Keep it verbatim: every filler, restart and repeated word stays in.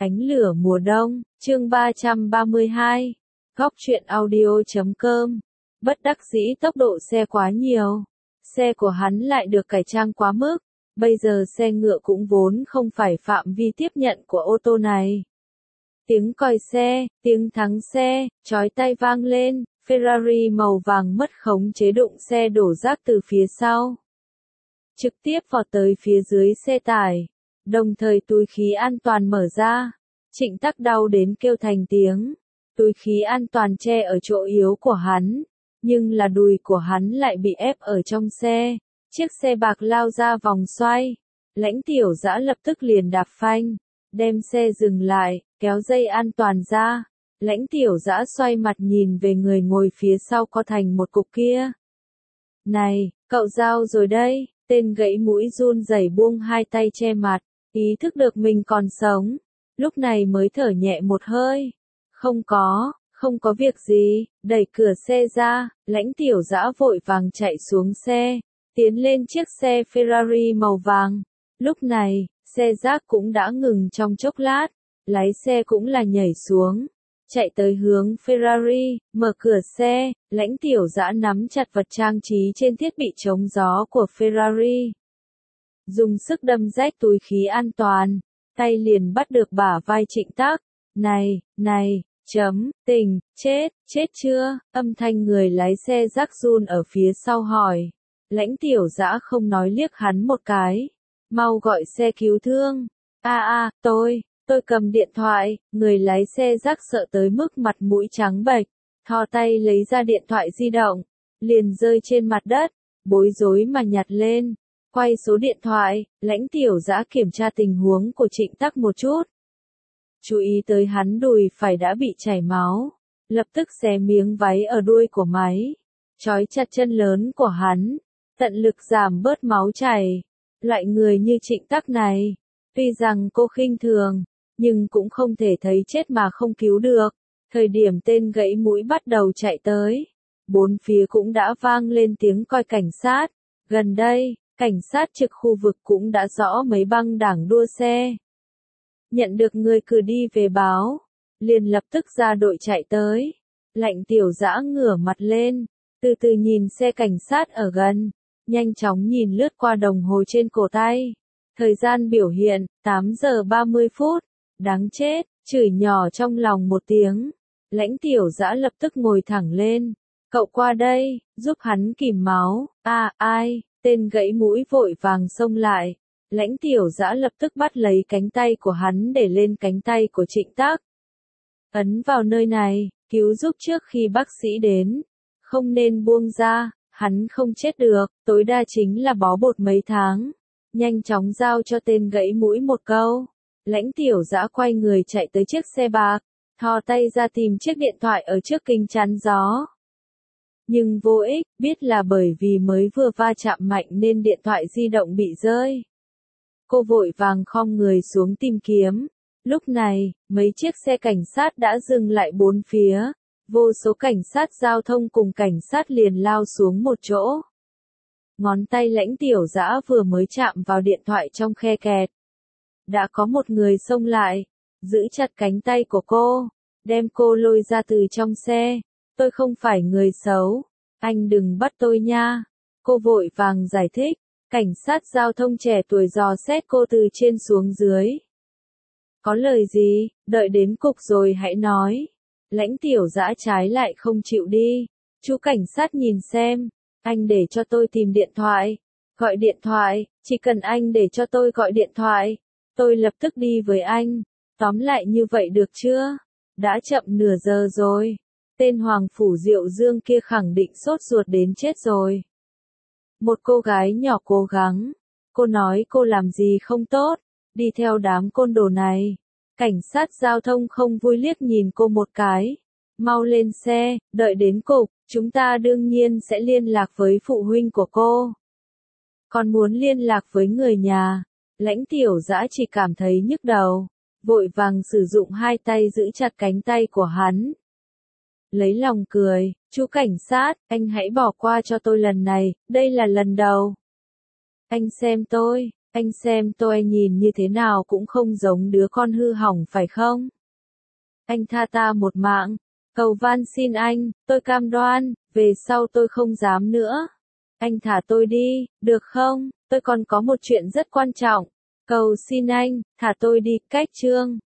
Ánh lửa mùa đông, chương ba trăm ba mươi hai. Góc truyện audio chấm com. Bất đắc dĩ tốc độ xe quá nhiều. Xe của hắn lại được cải trang quá mức. Bây giờ xe ngựa cũng vốn không phải phạm vi tiếp nhận của ô tô này. Tiếng còi xe, tiếng thắng xe, chói tai vang lên, Ferrari màu vàng mất khống chế đụng xe đổ rác từ phía sau. Trực tiếp vọt tới phía dưới xe tải. Đồng thời túi khí an toàn mở ra. Trịnh Tắc đau đến kêu thành tiếng. Túi khí an toàn che ở chỗ yếu của hắn. Nhưng là đùi của hắn lại bị ép ở trong xe. Chiếc xe bạc lao ra vòng xoay. Lãnh Tiểu Dã lập tức liền đạp phanh. Đem xe dừng lại, kéo dây an toàn ra. Lãnh Tiểu Dã xoay mặt nhìn về người ngồi phía sau co thành một cục kia. Này, cậu Giao rồi đây. Tên gãy mũi run rẩy buông hai tay che mặt. Ý thức được mình còn sống, lúc này mới thở nhẹ một hơi. Không có, không có việc gì, đẩy cửa xe ra, Lãnh Tiểu Dã vội vàng chạy xuống xe, tiến lên chiếc xe Ferrari màu vàng. Lúc này, xe rác cũng đã ngừng trong chốc lát, lái xe cũng là nhảy xuống, chạy tới hướng Ferrari, mở cửa xe, Lãnh Tiểu Dã nắm chặt vật trang trí trên thiết bị chống gió của Ferrari. Dùng sức đâm rách túi khí an toàn, tay liền bắt được bả vai Trịnh Tắc. Này, này, chấm, tình, chết, chết chưa? Âm thanh người lái xe rác run ở phía sau hỏi. Lãnh Tiểu Dã không nói liếc hắn một cái. Mau gọi xe cứu thương. A a, tôi, tôi cầm điện thoại. Người lái xe rác sợ tới mức mặt mũi trắng bệch, thò tay lấy ra điện thoại di động, liền rơi trên mặt đất, bối rối mà nhặt lên. Quay số điện thoại, Lãnh Tiểu Dã kiểm tra tình huống của Trịnh Tắc một chút. Chú ý tới hắn đùi phải đã bị chảy máu. Lập tức xé miếng váy ở đuôi của máy. Trói chặt chân lớn của hắn. Tận lực giảm bớt máu chảy. Loại người như Trịnh Tắc này. Tuy rằng cô khinh thường. Nhưng cũng không thể thấy chết mà không cứu được. Thời điểm tên gãy mũi bắt đầu chạy tới. Bốn phía cũng đã vang lên tiếng còi cảnh sát. Gần đây. Cảnh sát trực khu vực cũng đã rõ mấy băng đảng đua xe. Nhận được người cử đi về báo, liền lập tức ra đội chạy tới. Lãnh Tiểu Dã ngửa mặt lên, từ từ nhìn xe cảnh sát ở gần, nhanh chóng nhìn lướt qua đồng hồ trên cổ tay. Thời gian biểu hiện, tám giờ ba mươi phút, đáng chết, chửi nhỏ trong lòng một tiếng. Lãnh Tiểu Dã lập tức ngồi thẳng lên, cậu qua đây, giúp hắn kìm máu. À, ai? Tên gãy mũi vội vàng xông lại, Lãnh Tiểu Dã lập tức bắt lấy cánh tay của hắn để lên cánh tay của Trịnh Tắc. Ấn vào nơi này, cứu giúp trước khi bác sĩ đến. Không nên buông ra, hắn không chết được, tối đa chính là bó bột mấy tháng. Nhanh chóng giao cho tên gãy mũi một câu. Lãnh Tiểu Dã quay người chạy tới chiếc xe bạc, thò tay ra tìm chiếc điện thoại ở trước kính chắn gió. Nhưng vô ích, biết là bởi vì mới vừa va chạm mạnh nên điện thoại di động bị rơi. Cô vội vàng khom người xuống tìm kiếm. Lúc này, mấy chiếc xe cảnh sát đã dừng lại bốn phía. Vô số cảnh sát giao thông cùng cảnh sát liền lao xuống một chỗ. Ngón tay Lãnh Tiểu Dã vừa mới chạm vào điện thoại trong khe kẹt. Đã có một người xông lại, giữ chặt cánh tay của cô, đem cô lôi ra từ trong xe. Tôi không phải người xấu, anh đừng bắt tôi nha. Cô vội vàng giải thích, cảnh sát giao thông trẻ tuổi dò xét cô từ trên xuống dưới. Có lời gì, đợi đến cục rồi hãy nói. Lãnh Tiểu Dã trái lại không chịu đi. Chú cảnh sát nhìn xem, anh để cho tôi tìm điện thoại. Gọi điện thoại, chỉ cần anh để cho tôi gọi điện thoại. Tôi lập tức đi với anh. Tóm lại như vậy được chưa? Đã chậm nửa giờ rồi. Tên Hoàng Phủ Diệu Dương kia khẳng định sốt ruột đến chết rồi. Một cô gái nhỏ cố gắng. Cô nói cô làm gì không tốt, đi theo đám côn đồ này. Cảnh sát giao thông không vui liếc nhìn cô một cái. Mau lên xe, đợi đến cục, chúng ta đương nhiên sẽ liên lạc với phụ huynh của cô. Còn muốn liên lạc với người nhà. Lãnh Tiểu Dã chỉ cảm thấy nhức đầu. Vội vàng sử dụng hai tay giữ chặt cánh tay của hắn. Lấy lòng cười, chú cảnh sát, anh hãy bỏ qua cho tôi lần này, đây là lần đầu. Anh xem tôi, Anh xem tôi nhìn như thế nào cũng không giống đứa con hư hỏng phải không? Anh tha ta một mạng. Cầu van xin anh, tôi cam đoan, về sau tôi không dám nữa. Anh thả tôi đi, được không? Tôi còn có một chuyện rất quan trọng. Cầu xin anh, thả tôi đi, cách chương.